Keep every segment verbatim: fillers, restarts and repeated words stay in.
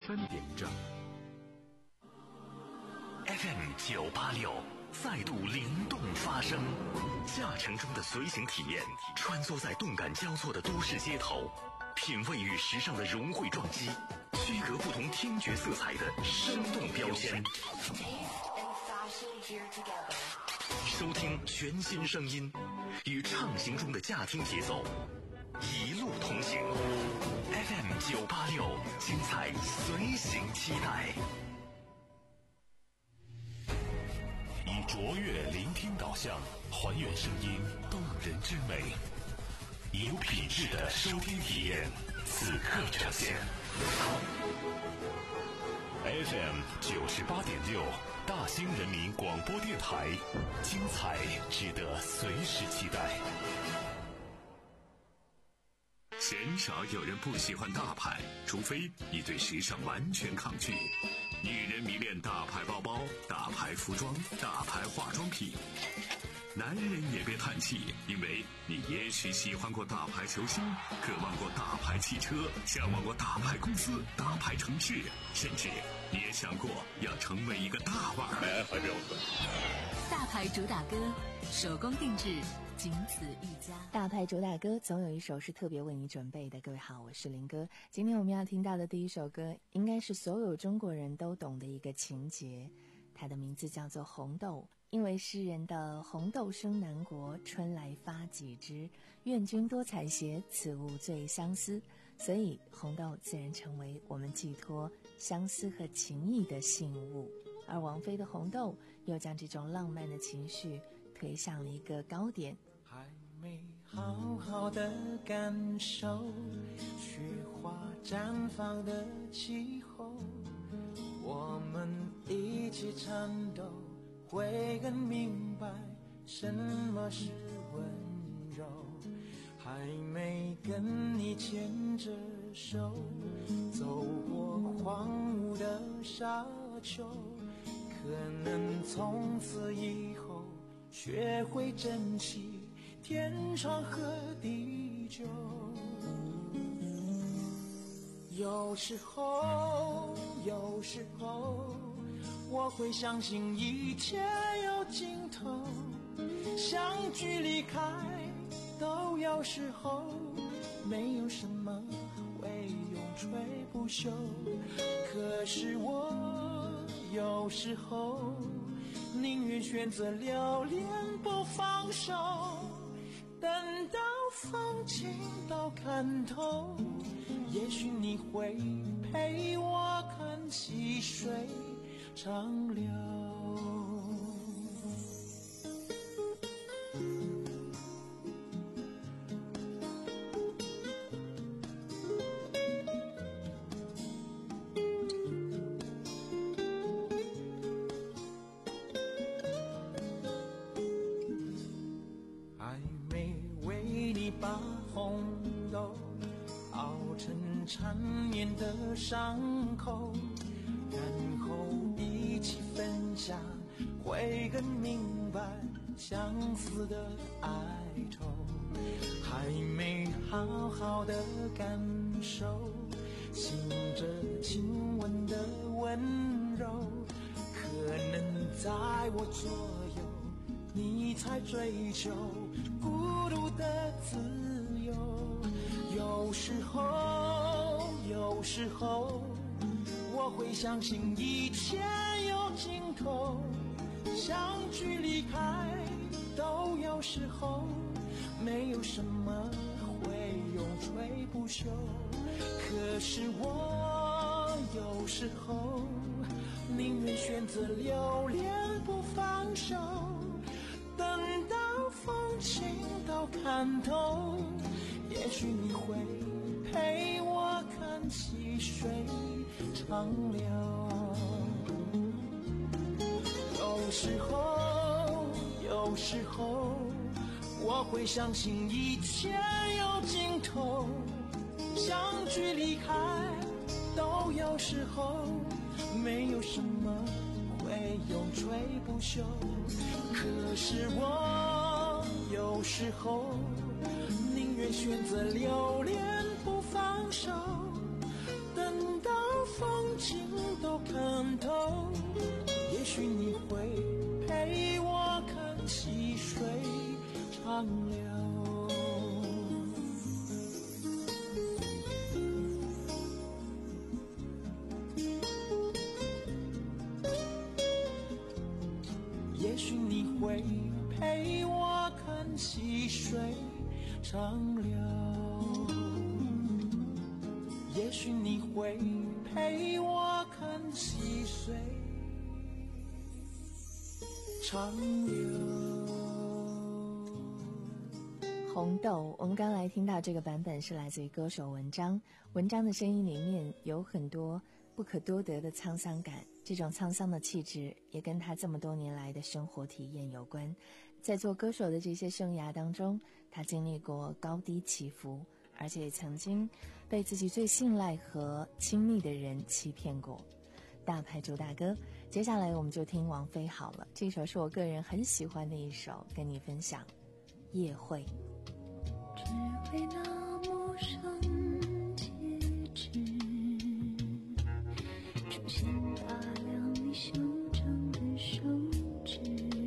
三点正。 F M 九八六再度灵动发声，驾乘中的随行体验，穿梭在动感交错的都市街头，品味与时尚的融汇撞击，区隔不同听觉色彩的生动标签。收听全新声音，与畅行中的驾听节奏，一路同行。F M 九八六，精彩随行期待。以卓越聆听导向，还原声音动人之美，有品质的收听体验，此刻呈现。F M 九十八点六，大兴人民广播电台，精彩值得随时期待。 鲜少有人不喜欢大牌，除非你对时尚完全抗拒。女人迷恋大牌包包、大牌服装、大牌化妆品。男人也别叹气，因为你也许喜欢过大牌球星，渴望过大牌汽车，向往过大牌公司、大牌城市，甚至你也想过要成为一个大腕儿。哎，还没有分。 大牌主打歌，手工定制，仅此一家。 大牌主打歌总有一首是特别为你准备的。各位好，我是林哥。今天我们要听到的第一首歌，应该是所有中国人都懂的一个情节，它的名字叫做《红豆》。因为诗人的红豆生南国，春来发几枝，愿君多采撷，此物最相思，所以红豆自然成为我们寄托相思和情谊的信物。而王菲的《红豆》又将这种浪漫的情绪推向了一个高点。 还没好好的感受雪花绽放的气候，我们一起颤抖，会更明白什么是温柔。还没跟你牵着手走过荒芜的沙丘，可能从此以后学会珍惜天长和地久。有时候有时候我会相信一切有尽头，相聚离开都有时候，没有什么会永垂不朽。可是我有时候宁愿选择留恋不放手，等到风景都看透，也许你会陪我看细水长流。还没为你把红豆熬成缠绵的伤口，然后一起分享，会更明白相思的哀愁。还没好好的感受醒着亲吻的温柔，可能在我左右你才追求孤独的自由。有时候有时候我会相信一切有尽头，相聚离开都有时候，没有什么会永垂不朽。可是我有时候宁愿选择留恋不放手，等到风景都看透，也许你会陪我看细水长流。有时候有时候我会相信一切有尽头，相聚离开都有时候，没有什么会永垂不朽。可是我有时候宁愿选择留恋不放手，等到风情都看透，也许你会陪我看细水长流。也许你会陪我看细水长流，也许你会陪我看细水长流。 红豆，我们刚来听到这个版本是来自于歌手文章，文章的声音里面有很多不可多得的沧桑感，这种沧桑的气质也跟他这么多年来的生活体验有关。在做歌手的这些生涯当中，他经历过高低起伏，而且也曾经被自己最信赖和亲密的人欺骗过。大牌主打歌，接下来我们就听王菲好了，这首是我个人很喜欢的一首，跟你分享夜会。 只为那陌生戒指，出现大量你修长的手指，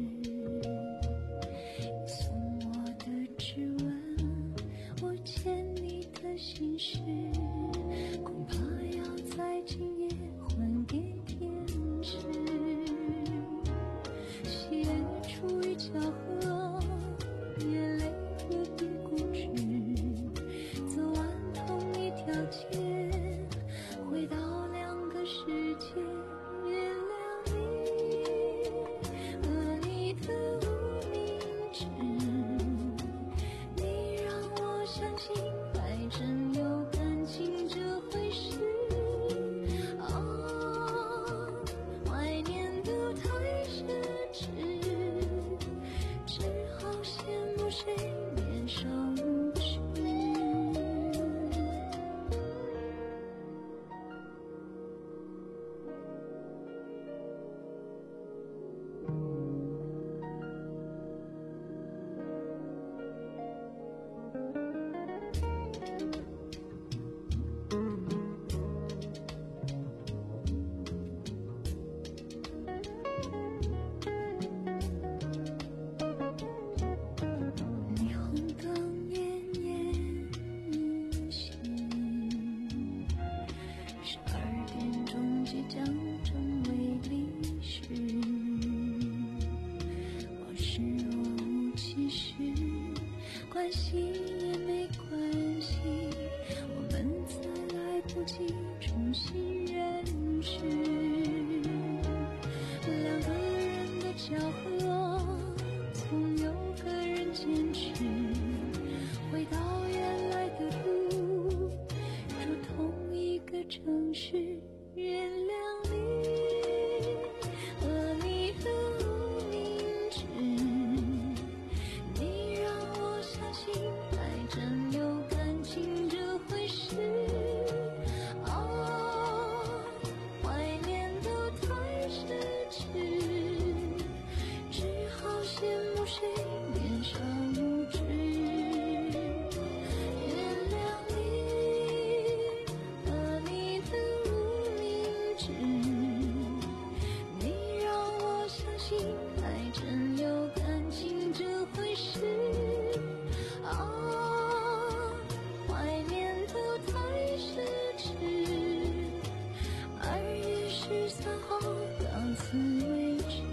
你送我的指纹，我牵你的心事，恐怕要在今夜还给天使。写出一巧合，眼泪何必固执，走完同一条街，回到两个世界，原谅你和你的无名指，你让我相信爱真有感情这回事。哦，怀念都太奢侈，只好羡慕谁年少无知。霓虹灯奄奄一息，十二点钟即将成为历史。往事若无其事，关系也没关系，我们才来不及重新认识。两个人的巧合，总有个人坚持，回到原来的路，住同一个城市，原谅你和你的无名指，你让我相信爱真有感情这回事。哦，怀念都太奢侈，只好羡慕谁年少无知。原谅你和你的无名指，你让我相信爱真有感情这回事。哦，怀念都太奢侈，二月十三号到此为止。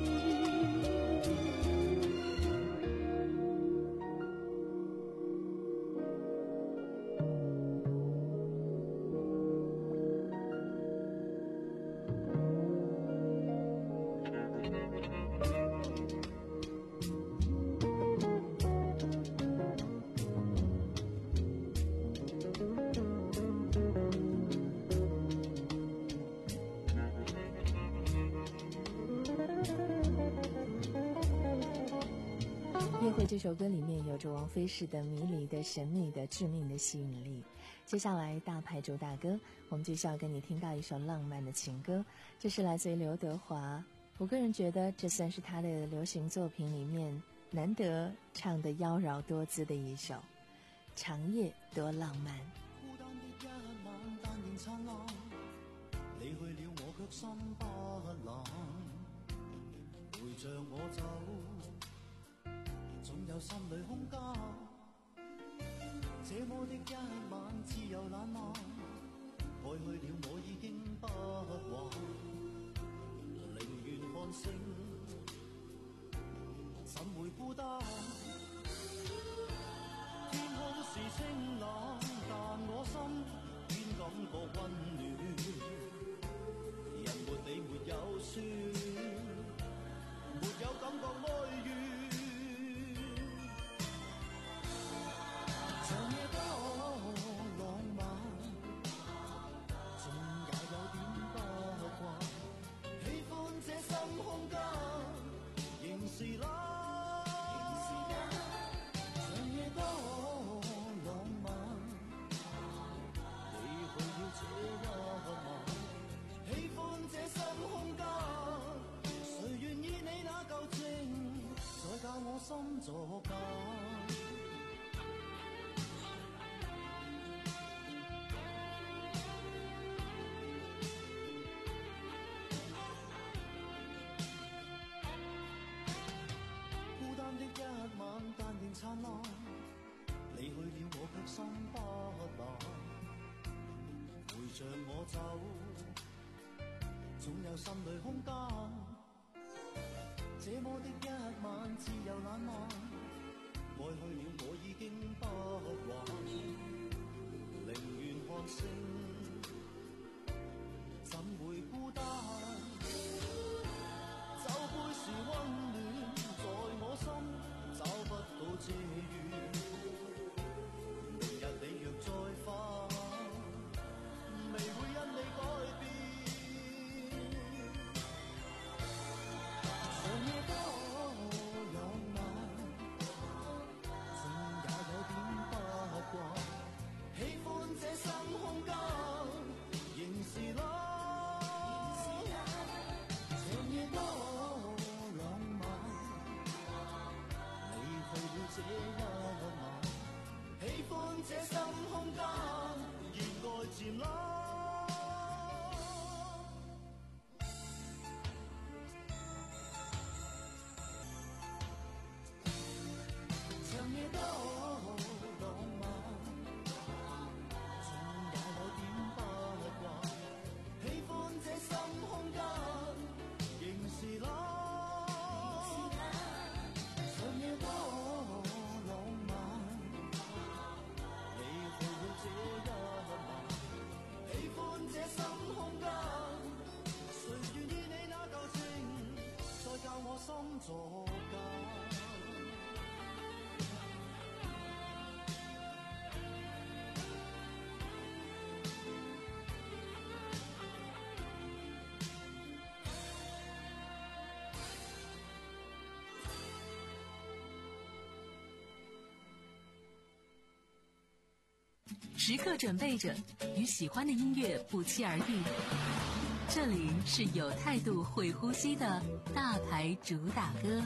约会这首歌里面有着王菲式的迷离的神秘的致命的吸引力。接下来大牌主打歌，我们就是要跟你听到一首浪漫的情歌，这是来自于刘德华。我个人觉得这算是他的流行作品里面难得唱得妖娆多姿的一首。长夜多浪漫。 孤單的一晚，但仍燦爛，離去了卻心不冷，陪着我走，總有心裏空間。這麼的一晚自由懶漫，愛去了我已經不還，寧願看星，怎會孤單？天空是清冷，但我心偏感覺溫暖。人沒你沒有酸，沒有感覺哀怨。長夜多浪漫，縱也有點不慣。喜歡這深空間，仍是冷。長夜多浪漫，你去了這一晚。喜歡這深空間，誰願意你那舊情，再教我心作假。孤單的一晚，但仍燦爛。你去了，我卻心不冷。陪着我走，總有心裏空間。這麼的一晚，自由懶漫。愛去了，我已經不還。寧願看星，怎會孤單？酒杯是溫暖，在我心找不到遮雨。明日你若再返，未會因你改變。長夜多浪漫，縱也有點不慣。喜歡這深空間，仍是冷。長夜多浪漫，你去了這一晚。喜歡這深空間，熱愛漸冷。長夜多浪漫，縱也有點不慣。喜歡這深空間，仍是冷。長夜多浪漫，你去了這一晚。喜歡這深空間，誰願意你那舊情，再教我心作假。 时刻准备着，与喜欢的音乐不期而遇。这里是有态度、会呼吸的大牌主打歌。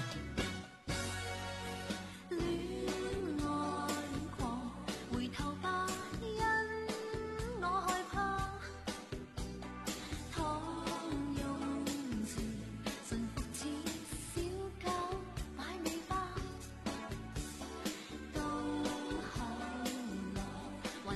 戀愛狂，回頭吧。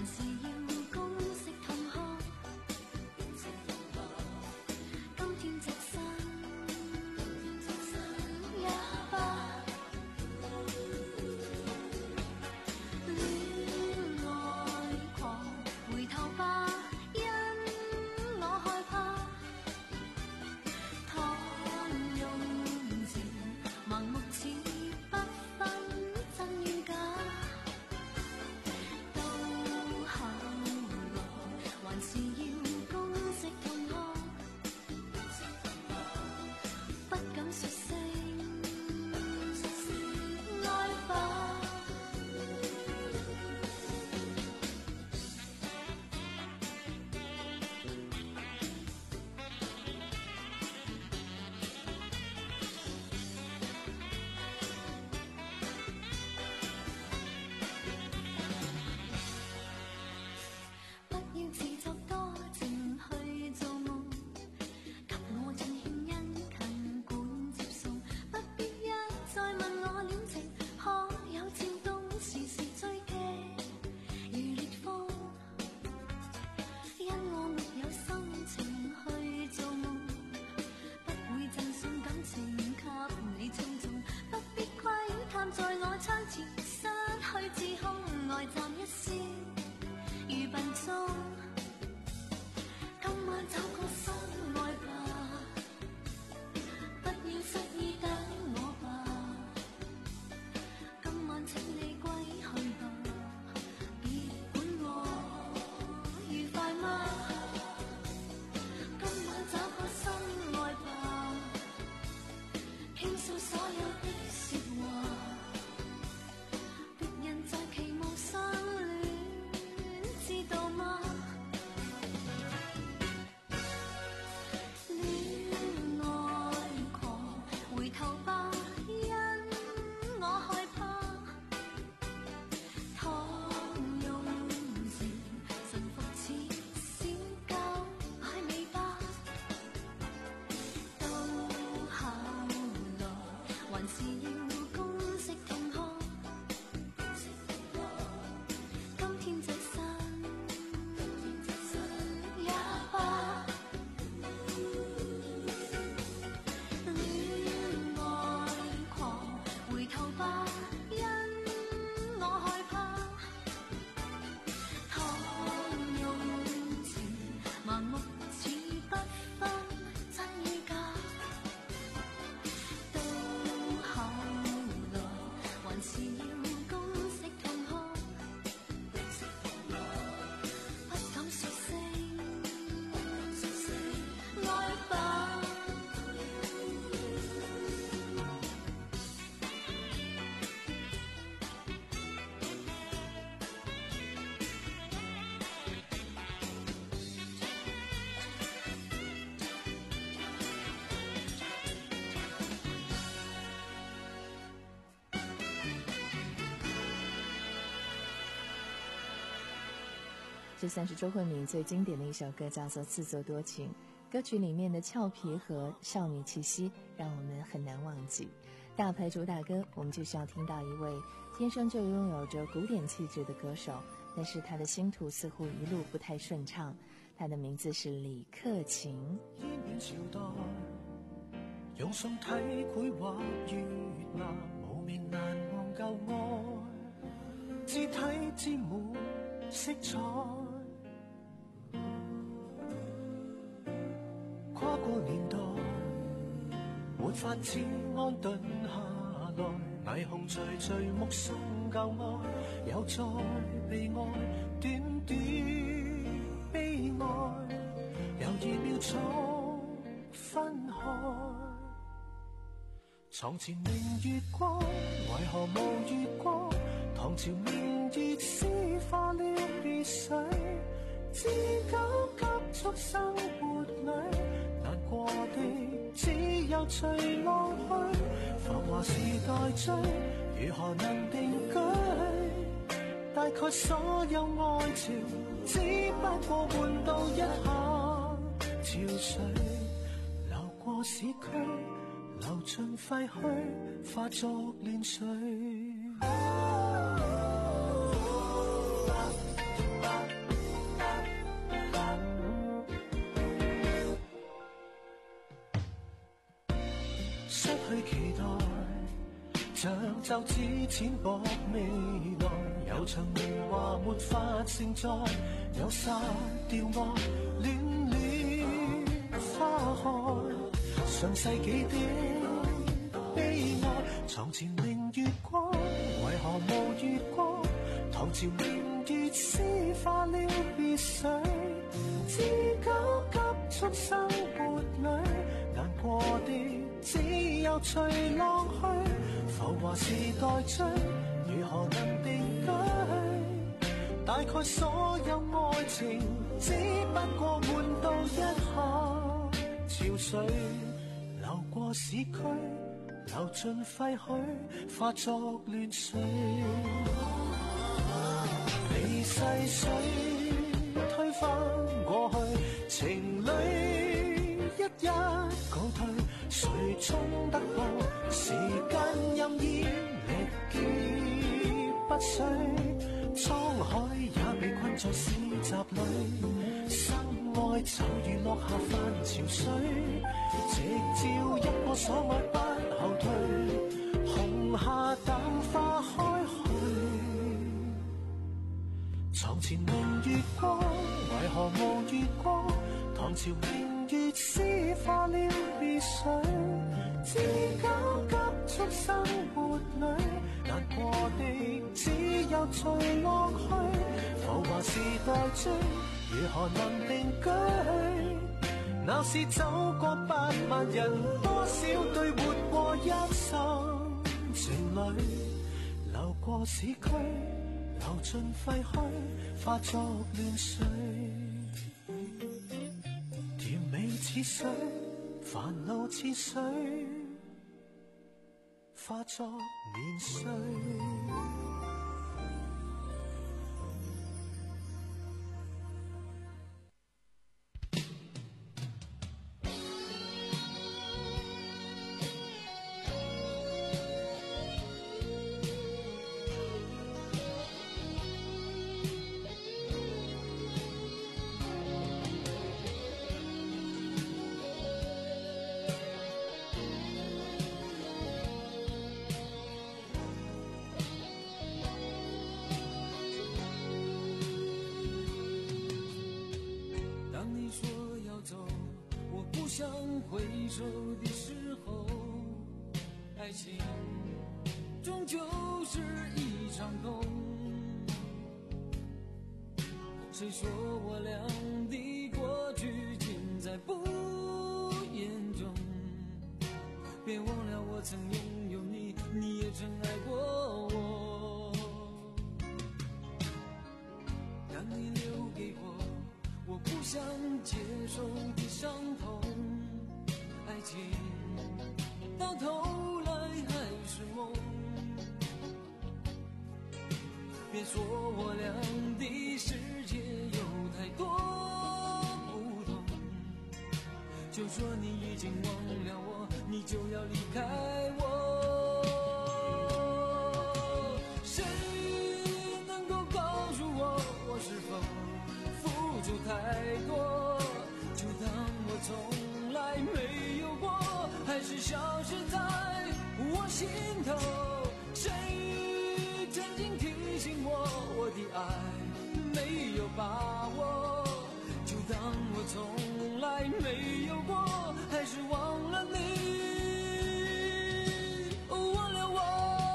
这算是周慧敏最经典的一首歌，叫做《自作多情》。歌曲里面的俏皮和少女气息让我们很难忘记。大牌主打歌，我们就是要听到一位天生就拥有着古典气质的歌手，但是他的星途似乎一路不太顺畅。他的名字是李克勤。 煙面朝代用宋體繪畫越南無眠難忘舊愛，肢體沾滿色彩，跨過年代沒法子安頓下來，霓虹徐徐目送舊愛又再被愛，短短悲哀猶豫潦草分開。床前明月光，為何無月光？唐朝明月詩化了別緒，知交急速生活裏，難過的只有隨浪去。浮華時代追，如何能定居？大概所有愛情只不過換到一下潮水，流過市區，流盡廢墟，化作亂水。 去期待，像袖子淺薄未來，有場年華沒法承載，有殺掉愛，戀戀花開，上世紀的悲哀，床前明月光，為何無月光？唐朝明月詩化了別緒，知交急速生活裏，難過的只有隨浪去，浮華時代追，如何能定居？大概所有愛情只不過換到一下潮水，流過市區，流盡廢墟，化作亂水。被逝水推翻過去，情侶一一告退，誰衝得過？時間任意力竭不衰，滄海也被困在市集裏，生愛就如落下凡潮水，直照一個所愛不後退，紅霞淡化開去。床前明月光，為何無月光？唐朝明月詩化了別緒，知交急速生活裏，難過的只有隨浪去，浮華時代追，如何能定居？鬧市走過百萬人，多少對活過一生情侶，流過市區，流盡廢墟，化作亂水，甜美似水，煩惱似水，化作年歲。想回首的时候，爱情终究是一场空。谁说我俩的过去尽在不言中？别忘了我曾拥有你，你也曾爱过我。当你留给我我不想接受的伤痛，爱情到头来还是梦。别说我俩的世界有太多不同，就说你已经忘了我，你就要离开我。谁能够告诉我，我是否付出太多，就当我从来没有过，还是消失在我心头。谁曾经提醒我，我的爱没有把握，就当我从来没有过，还是忘了你，忘了我。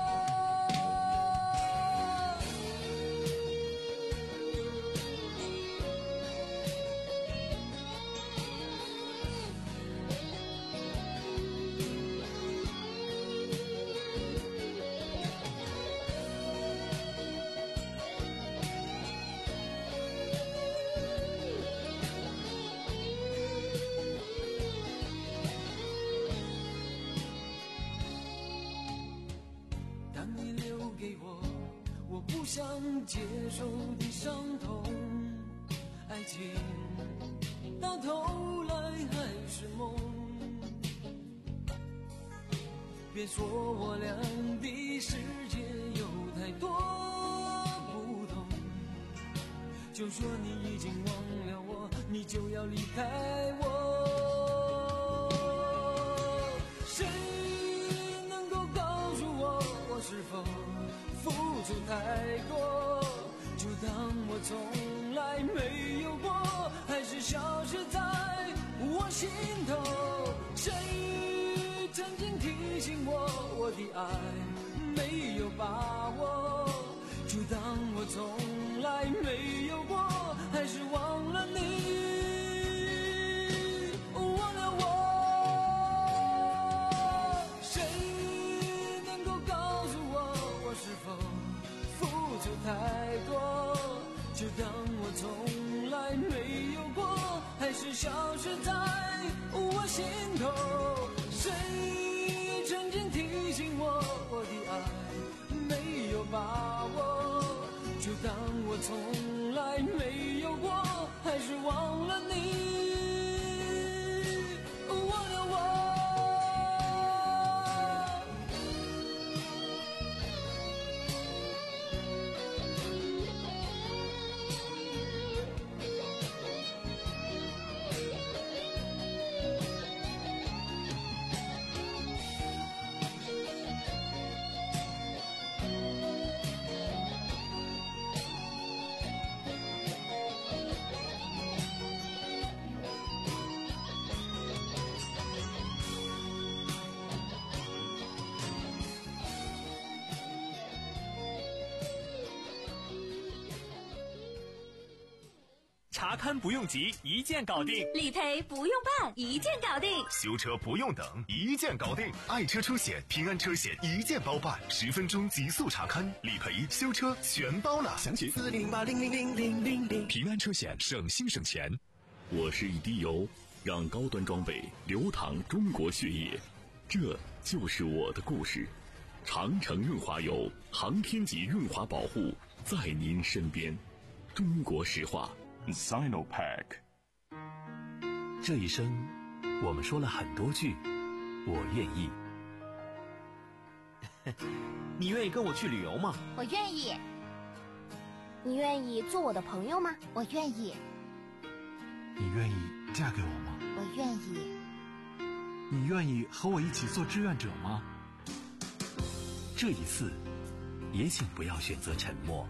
想接受的伤痛，爱情到头来还是梦。别说我俩的世界有太多不同，就说你已经忘了我，你就要离开我。谁是否付出太多？就当我从来没有过，还是消失在我心头。谁曾经提醒我，我的爱没有把握？就当我从来没有过，还是忘了你，忘了我。谁能够告诉我，我是否付出太多？就当我从来没有过，还是消失在我心头。谁曾经提醒我，我的爱没有把握？就当我从来没有过，还是忘了你，忘了我。 查勘不用急，一键搞定； 理赔不用办，一键搞定； 修车不用等，一键搞定。爱车车险、平安车险一键包办，十分钟极速查勘、理赔、修车全包了。详情四零零八零零零零零零。平安车险，省心省钱。 我是一滴油，让高端装备流淌中国血液，这就是我的故事。长城润滑油，航天级润滑保护，在您身边。中国石化。 Sinopac。 这一生我们说了很多句我愿意。 你愿意跟我去旅游吗？ 我愿意。你愿意做我的朋友吗？我愿意。 你愿意嫁给我吗？ 我愿意。 你愿意和我一起做志愿者吗？ 这一次也请不要选择沉默。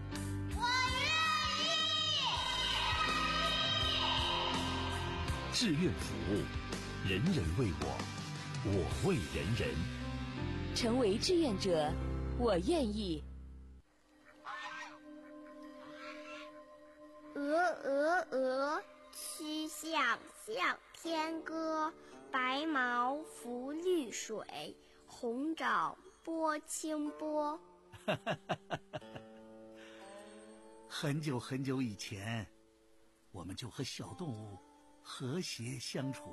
志愿服务，人人为我，我为人人。 成为志愿者，我愿意。 鹅鹅鹅，曲项向天歌。白毛浮绿水，红爪拨清波。 很久很久以前，我们就和小动物和谐相处。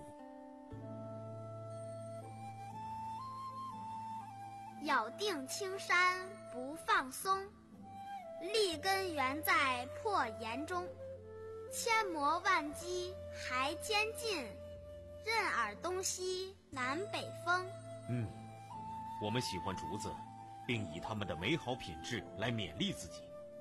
咬定青山不放松，立根原在破岩中。千磨万击还坚劲，任尔东西南北风。 嗯，我们喜欢竹子，并以它们的美好品质来勉励自己。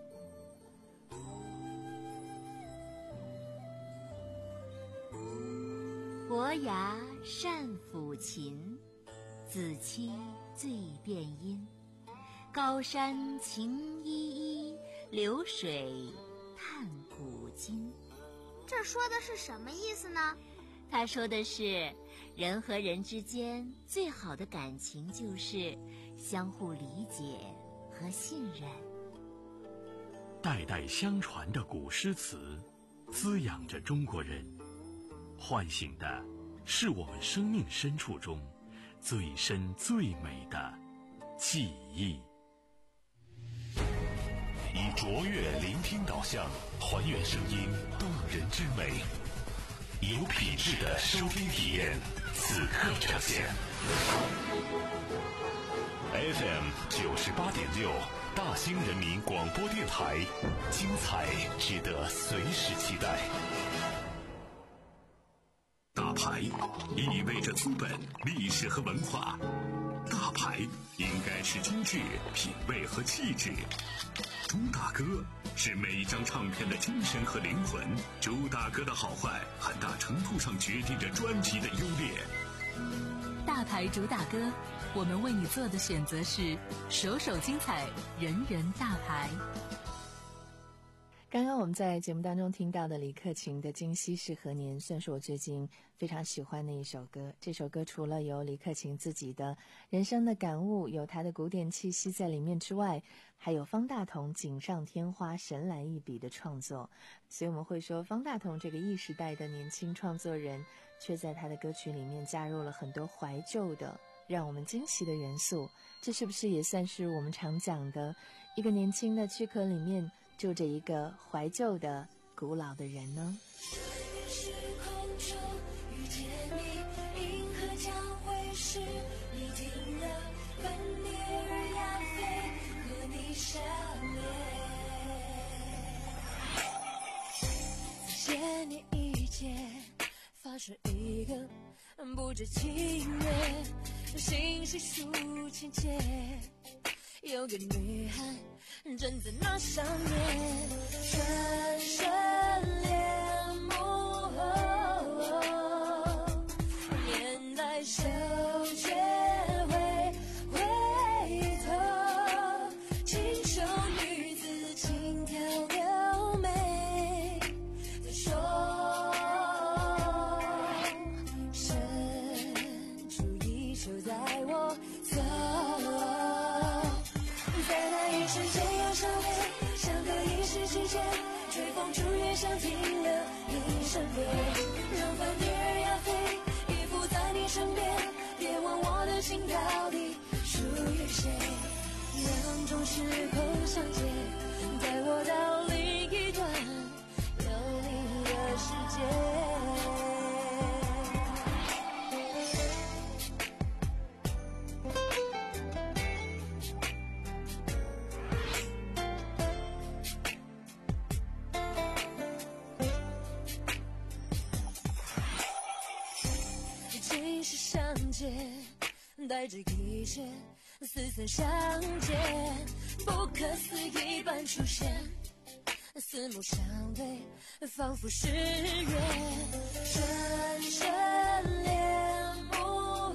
伯牙善抚琴，子期最辨音。高山晴依依，流水叹古今。 这说的是什么意思呢？ 他说的是，人和人之间最好的感情就是相互理解和信任。 代代相传的古诗词，滋养着中国人，唤醒的是我们生命深处中最深最美的记忆。 以卓越聆听导向，还原声音动人之美，有品质的收听体验，此刻呈现。F M 九十八点六，大兴人民广播电台，精彩值得随时期待。 大牌意味着资本、历史和文化，大牌应该是精致、品味和气质。朱大哥是每一张唱片的精神和灵魂，朱大哥的好坏很大程度上决定着专辑的优劣。 大牌主打歌， 我们为你做的选择是首首精彩，人人大牌。 刚刚我们在节目当中听到的李克勤的《今夕是何年》，算是我最近非常喜欢的一首歌。这首歌除了有李克勤自己的人生的感悟，有他的古典气息在里面之外，还有方大同锦上添花、神来一笔的创作。所以我们会说，方大同这个 E 时代的年轻创作人，却在他的歌曲里面加入了很多怀旧的让我们惊喜的元素。这是不是也算是我们常讲的一个年轻的躯壳里面住着一个怀旧的古老的人呢？ 时空中遇见你，银河将会是你停了芬迪尔亚菲和你相连。谢你一见，发生一个不知情缘，信息数千千，有个女孩正在那上面转身恋慕，年代久却会回头，清秀女子轻佻妩媚地说，伸出一手带我走，在那一瞬间又相恋，相隔一时之间，吹风逐月想停留你身边，让芬迪尔亚菲依附在你身边，别问我的心到底属于谁，两种时空相接，带我到另一端有你的世界。带着一些似曾相见，不可思议般出现，四目相对，仿佛是缘，深深恋慕，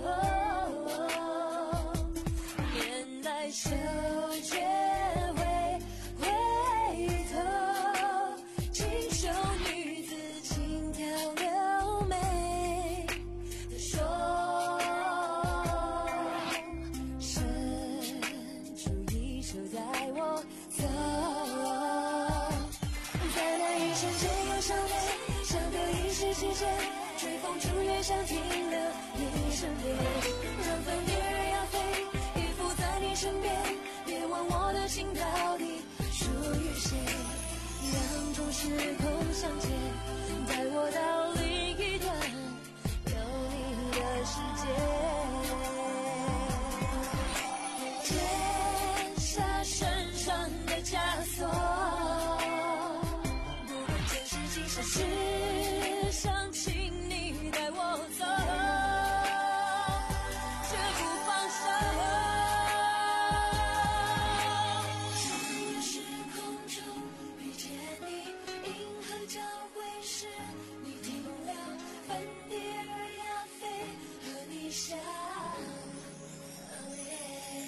年代久却会回头，清秀女子轻佻妩媚地说，吹风逐月想停留你身边，让芬迪尔亚菲依附在你身边，别问我的心到底属于谁，两种时空相接，带我到另一端有你的世界，解下身上的枷锁，不管前世今生是想请你带我走，绝不放手。在时空中遇见你，银河将会是你停留芬迪尔亚菲和你相连。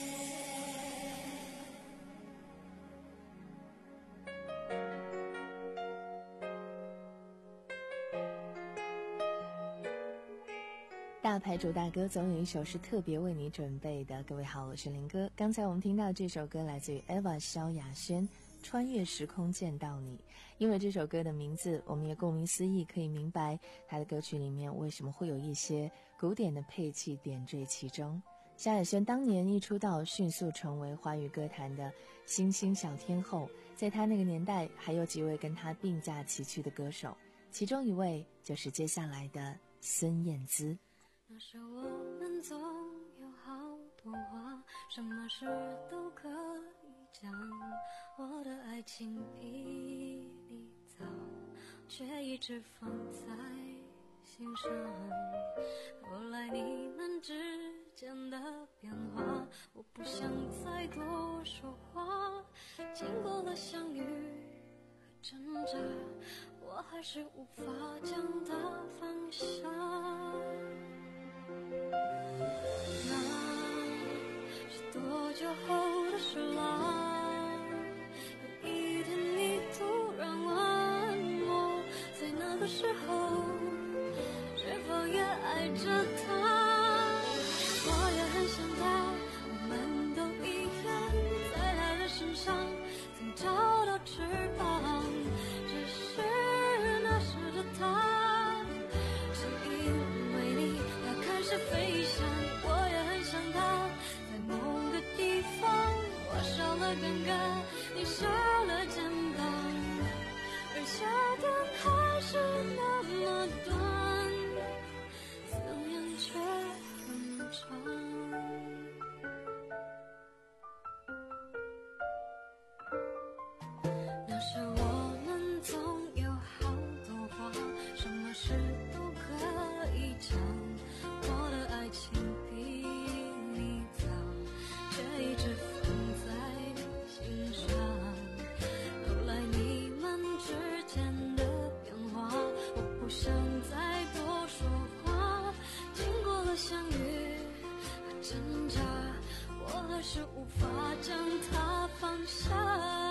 大牌主大歌总有一首是特别为你准备的。各位好，我是林哥。刚才我们听到这首歌来自于 Eva 萧亚轩，穿越时空见到你。因为这首歌的名字，我们也顾名思义可以明白他的歌曲里面为什么会有一些古典的配器点缀其中。萧亚轩当年一出道，迅速成为华语歌坛的新兴小天后，在他那个年代还有几位跟他并驾齐驱的歌手，其中一位就是接下来的孙燕姿。 那时我们总有好多话，什么事都可以讲，我的爱情比你早，却一直放在心上。后来你们之间的变化，我不想再多说话，经过了相遇和挣扎，我还是无法将它放下。那多久后的事了？有一天你突然问我，在那个时候是否也爱着他？我也很想他，我们都一样，在他的身上曾找到翅膀，只是那时的他是因为你他开始飞翔。我也很想他，在某个地方我少了尴尬，你少了肩膀，而夏天还是那么短，思念却很长。那时我们总有好多话，什么事都可以讲，我的爱情比你早，却一直放在心上。后来你们之间的变化，我不想再多说话，经过了相遇和挣扎，我还是无法将它放下。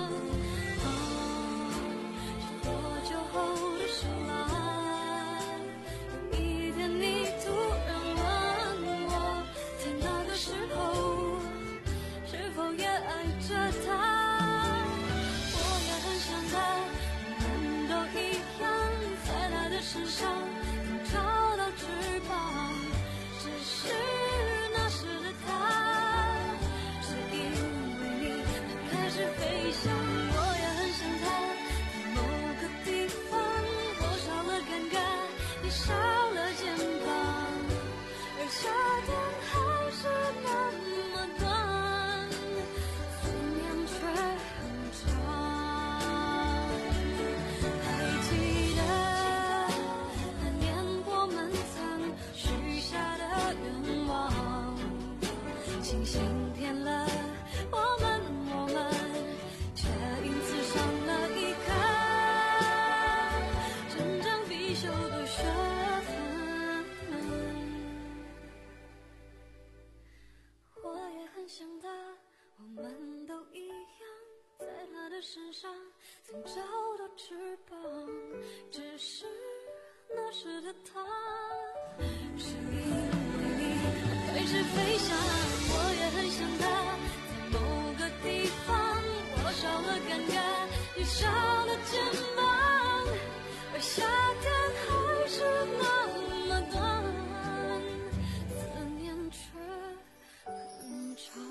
身上能找到翅膀，只是那时的他是因为你他开始飞翔。我也很想他，在某个地方我少了尴尬，你少了肩膀，而夏天还是那么短，思念却很长。还记得星星骗了我们，我们却因此上了一课真正必修的学分。我也很想他，我们都一样，在他的身上曾找到翅膀，只是那时的他是因为你开始飞翔。我也很想他，在某个地方我少了尴尬，你少了肩膀，而夏天还是那么短，思念却很长。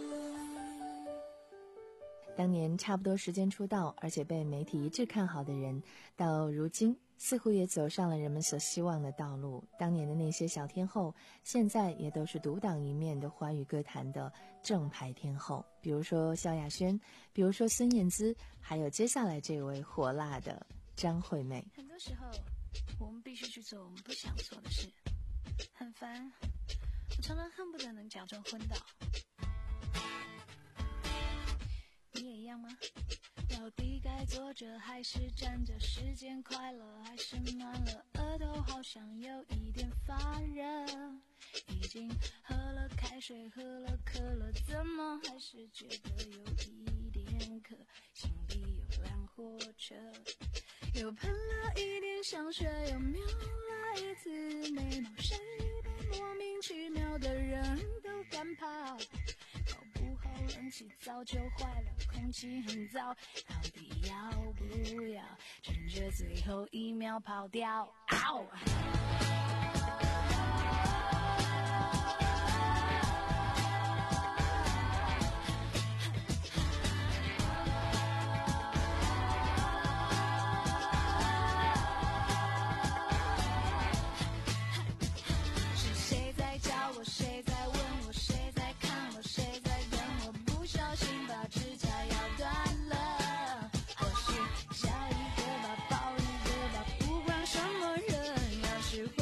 当年差不多时间出道，而且被媒体一致看好的人，到如今似乎也走上了人们所希望的道路。当年的那些小天后，现在也都是独当一面的华语歌坛的正牌天后，比如说萧亚轩，比如说孙燕姿，还有接下来这位火辣的张惠妹。 很多时候我们必须去做我们不想做的事，很烦，我常常恨不得能假装昏倒。你也一样吗？到底该坐着还是站着？时间快了还是慢了？额头好像有一点发热，已经喝了开水，喝了可乐，怎么还是觉得有一点渴？心里有辆火车，又喷了一点香水，又瞄了一次眉毛，谁被莫名其妙的人都敢跑？搞不好冷气早就坏了，空气很糟，到底要不要趁着最后一秒跑掉？嗷！是谁在叫我？谁在问我？谁在看我？谁在等我？不小心把指甲咬断了，或许笑一个吧，抱一个吧，不管什么人，要是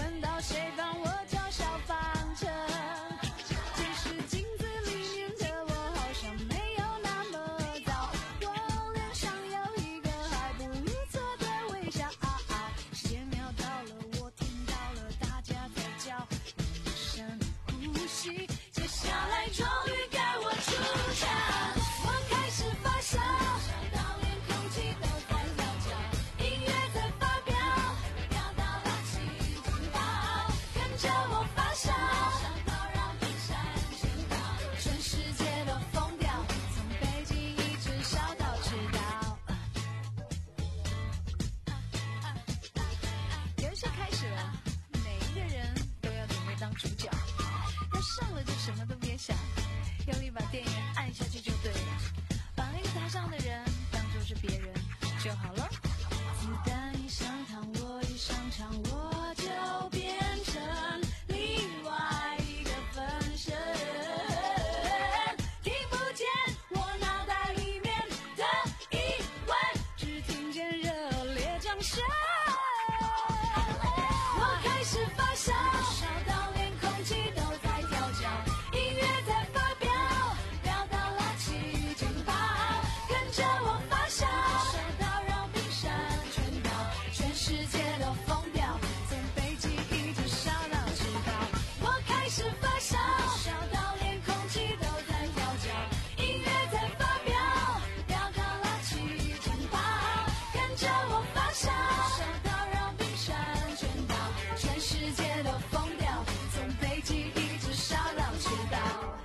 主角。要上了就什么都别想，用力把电源按下去就对了，把那个台上的人当作是别人就好了。子弹一上膛，我一上场，我就变成另外一个分身，听不见我脑袋里面的疑问，只听见热烈掌声。我开始发烧，烧到连空气都在跳脚，音乐在发飙，飙到拉起警报，跟着我发烧，烧到让冰山全倒，全世界都疯掉，从北极一直烧到赤道。我开始发烧，烧到连空气都在跳脚，音乐在发飙，飙到拉起警报，跟着我发烧，烧到让冰山全倒，全世界都疯掉，从北极一直烧到赤道。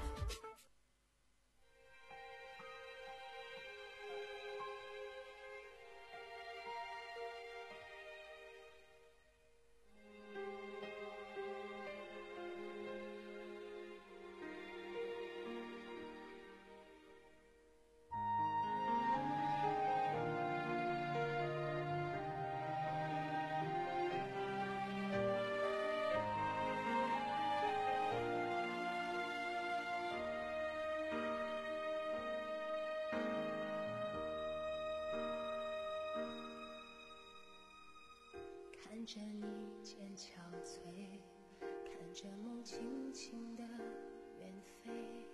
看着你渐憔悴，看着梦轻轻地远飞，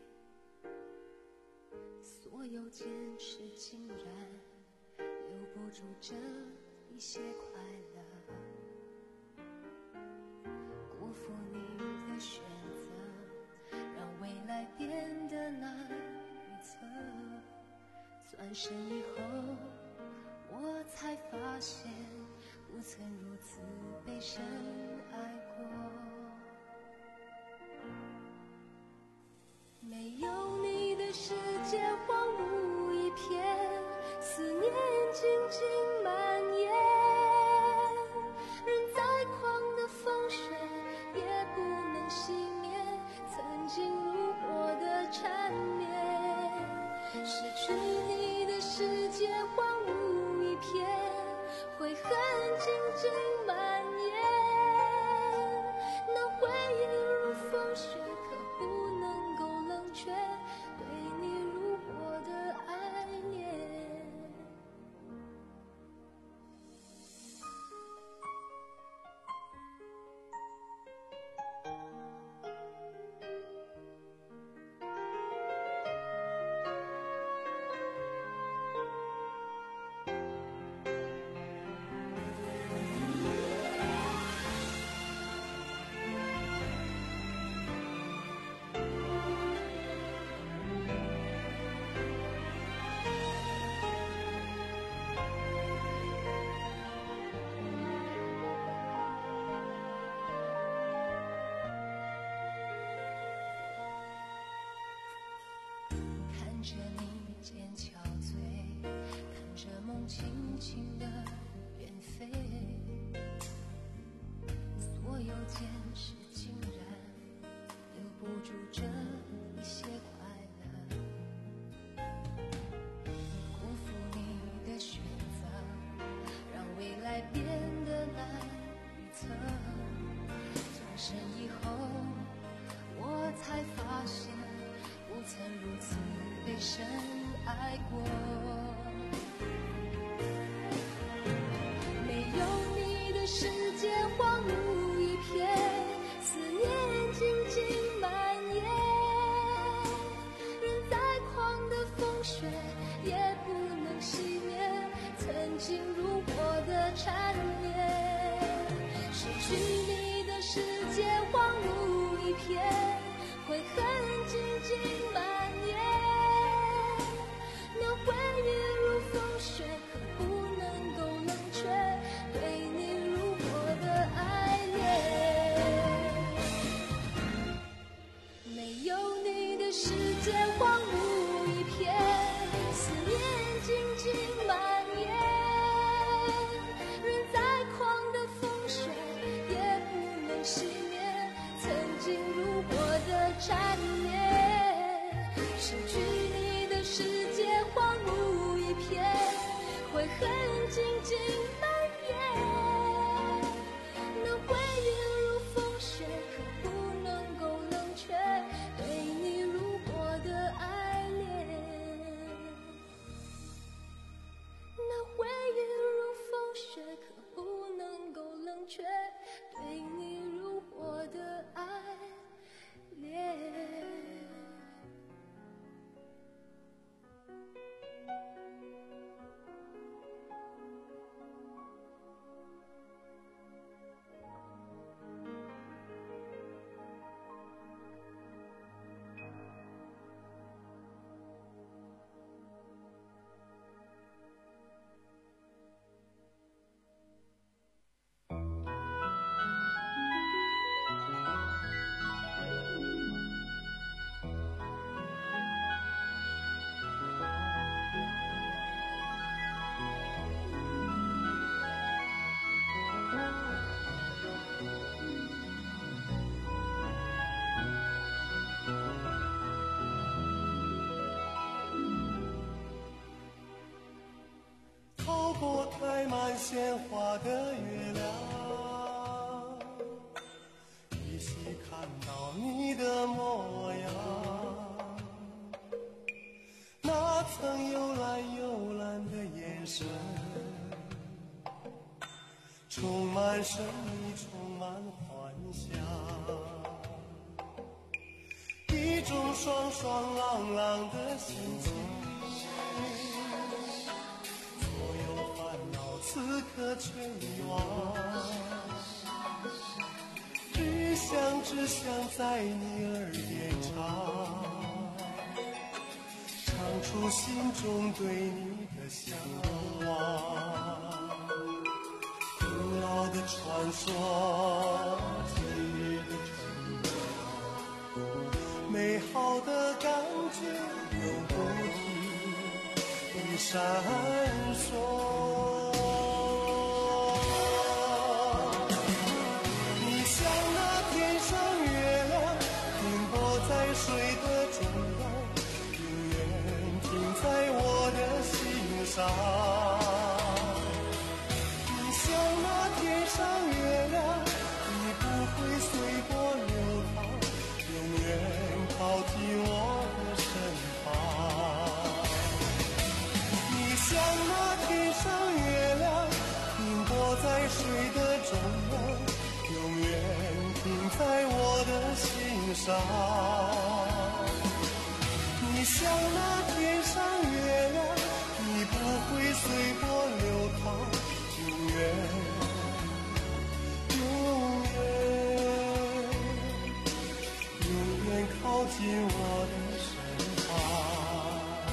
所有坚持竟然留不住这一些快乐，辜负你的选择，让未来变得难预测。转身以后，我才发现不曾如此被深爱过，没有你的世界荒芜一片，思念静静蔓延，人再狂的风雪也不能熄灭曾经如火的缠绵，失去你的世界荒芜一片，悔恨静静蔓延，那回忆如风雪，可不能够冷却对你如火的爱恋。看着你渐憔悴，看着梦轻轻地远飞，所有坚持竟然留不住这一些快乐，辜负你的选择，让未来变得难预测。转身以后，我才发现不曾如此被深爱过，没有你的世界荒芜一片，思念静静蔓延，人再狂的风雪也不能熄灭曾经如火的缠绵，失去你的世界荒芜一片，悔恨静静蔓延，那回忆如风雪，可不能够冷却对你如火的爱恋。没有你的世界荒芜一片，思念静静蔓延，人再狂的风雪也不能熄灭曾经过开满鲜花的月亮，依稀看到你的模样，那曾幽蓝幽蓝的眼神，充满神秘，充满幻想，一种爽爽朗朗的心情，所有烦恼此刻全遗忘，只想只想在你耳边唱，唱出心中对你的向往。古老的传说，今日的承诺，美好的感觉永不停地闪烁。你像那天上月亮，停泊在水的中央，永远停在我的心上。上月亮，你不会随波流淌，永远靠近我的身旁。你像那天上月亮，停泊在水的中央，永远停在我的心上。你像那天上月亮，你不会随波流淌，永远靠近我的身旁。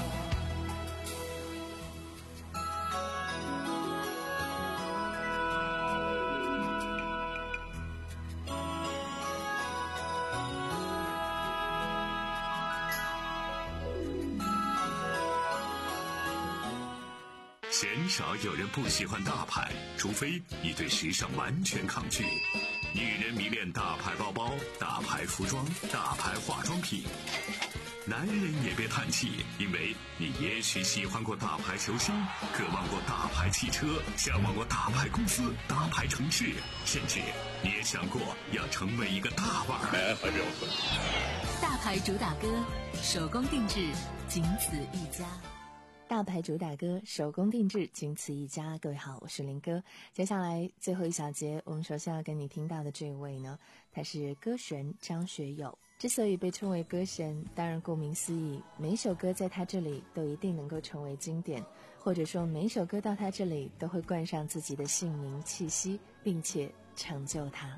鲜少有人不喜欢大牌，除非你对时尚完全抗拒。女人迷恋大牌包包、大牌服装、大牌化妆品，男人也别叹气，因为你也许喜欢过大牌球星，渴望过大牌汽车，向往过大牌公司、大牌城市，甚至你也想过要成为一个大腕儿。 大牌主打歌，手工定制，仅此一家。 大牌主打歌，手工定制，仅此一家。各位好，我是林哥。接下来最后一小节，我们首先要跟你听到的这位呢，他是歌神张学友。之所以被称为歌神，当然顾名思义，每首歌在他这里都一定能够成为经典，或者说每首歌到他这里都会冠上自己的姓名气息，并且成就他。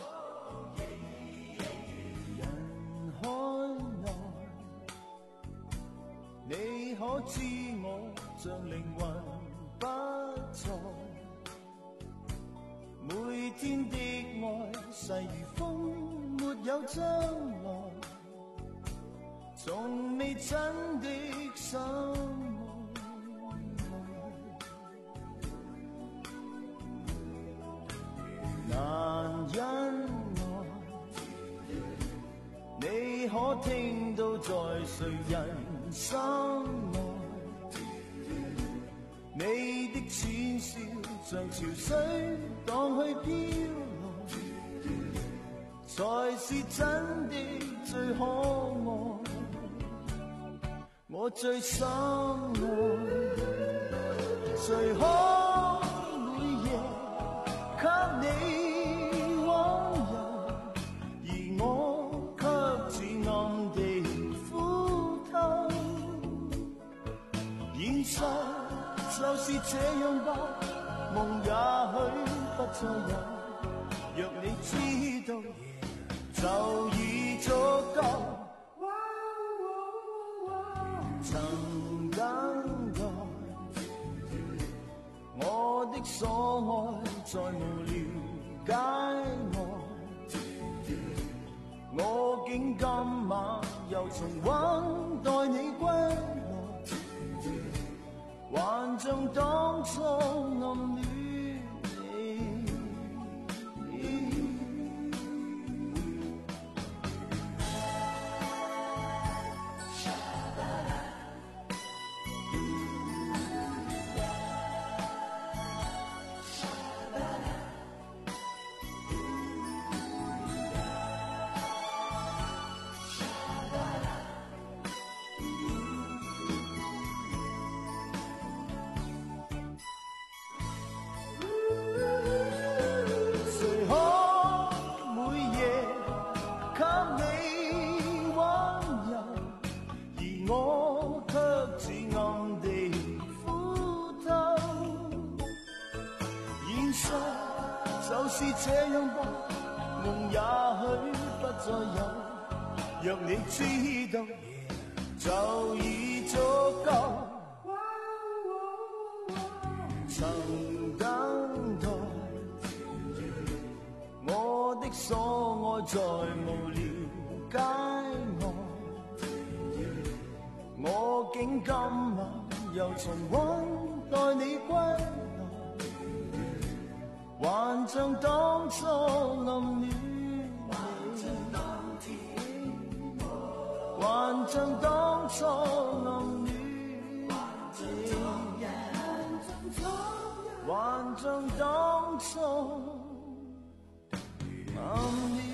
你可知我像靈魂不在，每天的愛細如風，沒有將來，從未真的深愛，難因愛，你可聽到在誰人心內，你的淺笑像潮水蕩去飄來，才是真的最可愛，我最深愛。誰可每夜給你溫柔，而我卻似暗地現實就是這樣吧，夢也許不再有，若你知道就已足夠。曾等待我的所愛，再無了解我，我竟今晚又重溫待你歸來，還像當初暗戀你。 是这样吧，梦也许不再有，若你知道就已足够。曾等待我的所愛，再無了解我，我竟今晚又重溫待你歸來，還像當初暗戀你，還像當初暗戀你，還像當初暗戀。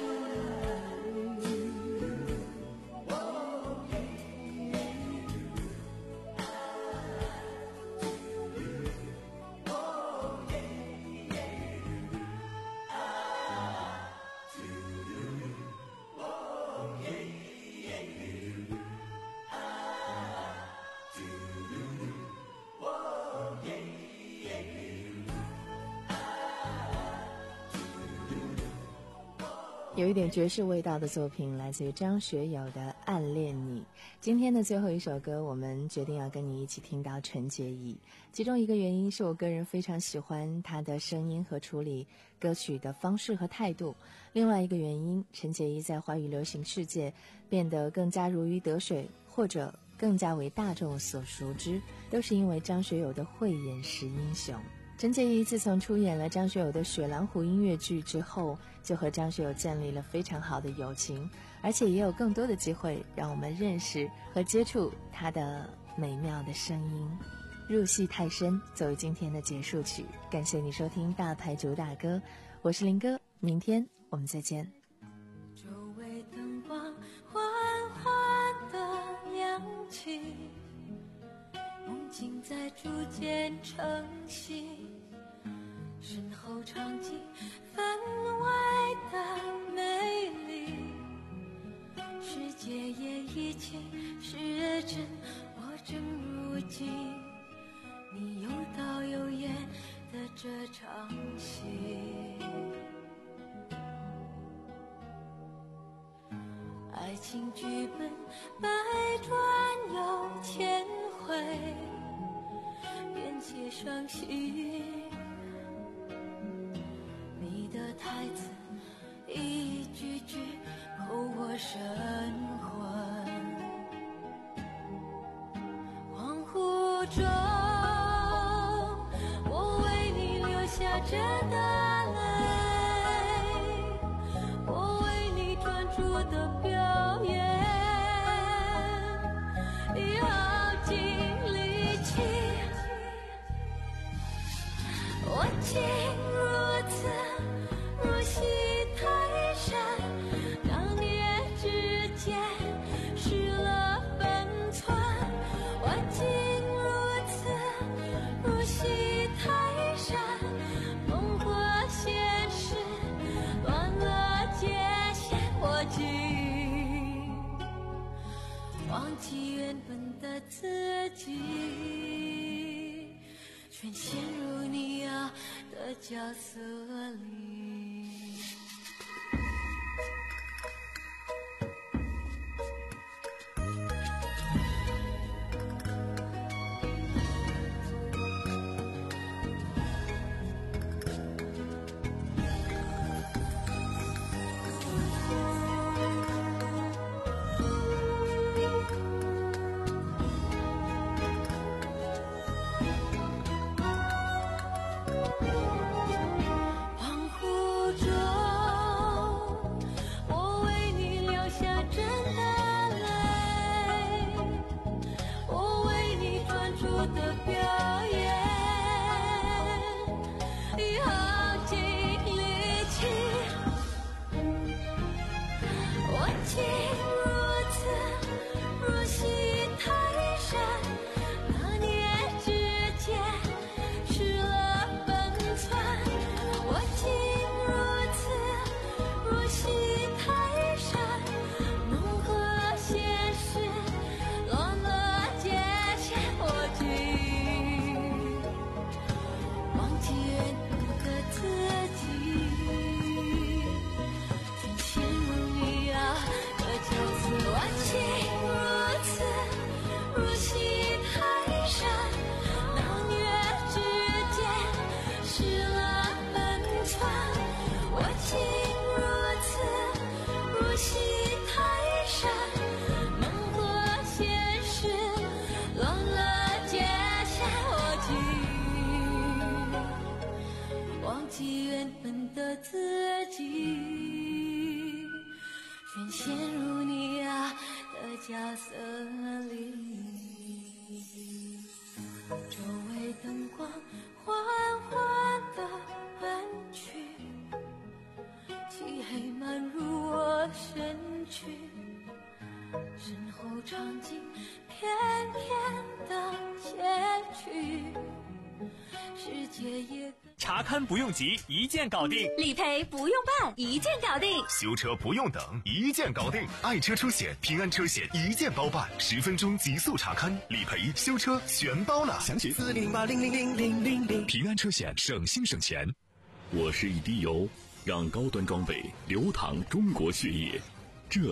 有一点爵士味道的作品来自于张学友的《暗恋你》。今天的最后一首歌，我们决定要跟你一起听到陈洁仪。其中一个原因是我个人非常喜欢她的声音和处理歌曲的方式和态度，另外一个原因，陈洁仪在华语流行世界变得更加如鱼得水，或者更加为大众所熟知，都是因为张学友的慧眼识英雄。陈洁仪自从出演了张学友的《雪狼湖》音乐剧之后，就和张学友建立了非常好的友情，而且也有更多的机会让我们认识和接触他的美妙的声音。入戏太深作为今天的结束曲，感谢你收听大牌主打歌，我是林哥，明天我们再见。 周围灯光缓缓地亮起，梦境在逐渐成型，身后场景分外的美丽，世界也已经是真，我正如今你有导有演的这场戏。爱情剧本百转又千回，缘且伤心，你的台词一句句扣我神魂，恍惚中我为你流下真的泪，我为你专注的表演要尽力气，我竟如此入戏太深，当夜之间失了分寸，我竟如此入戏太深，梦和现实乱了界限，我竟忘记原本的自己，全陷入你要的角色里。恍本的自己，全陷入你啊的角色里。周围灯光缓缓地暗去，漆黑漫入我身躯，身后场景偏偏的结局，世界也查看不用急，一键搞定； 理赔不用办，一键搞定； 修车不用等，一键搞定。爱车出险，平安车险一键包办，十分钟极速查看，理赔、修车全包了。详询四零零八零零零零零零。平安车险，省心省钱。 我是一滴油，让高端装备流淌中国血液。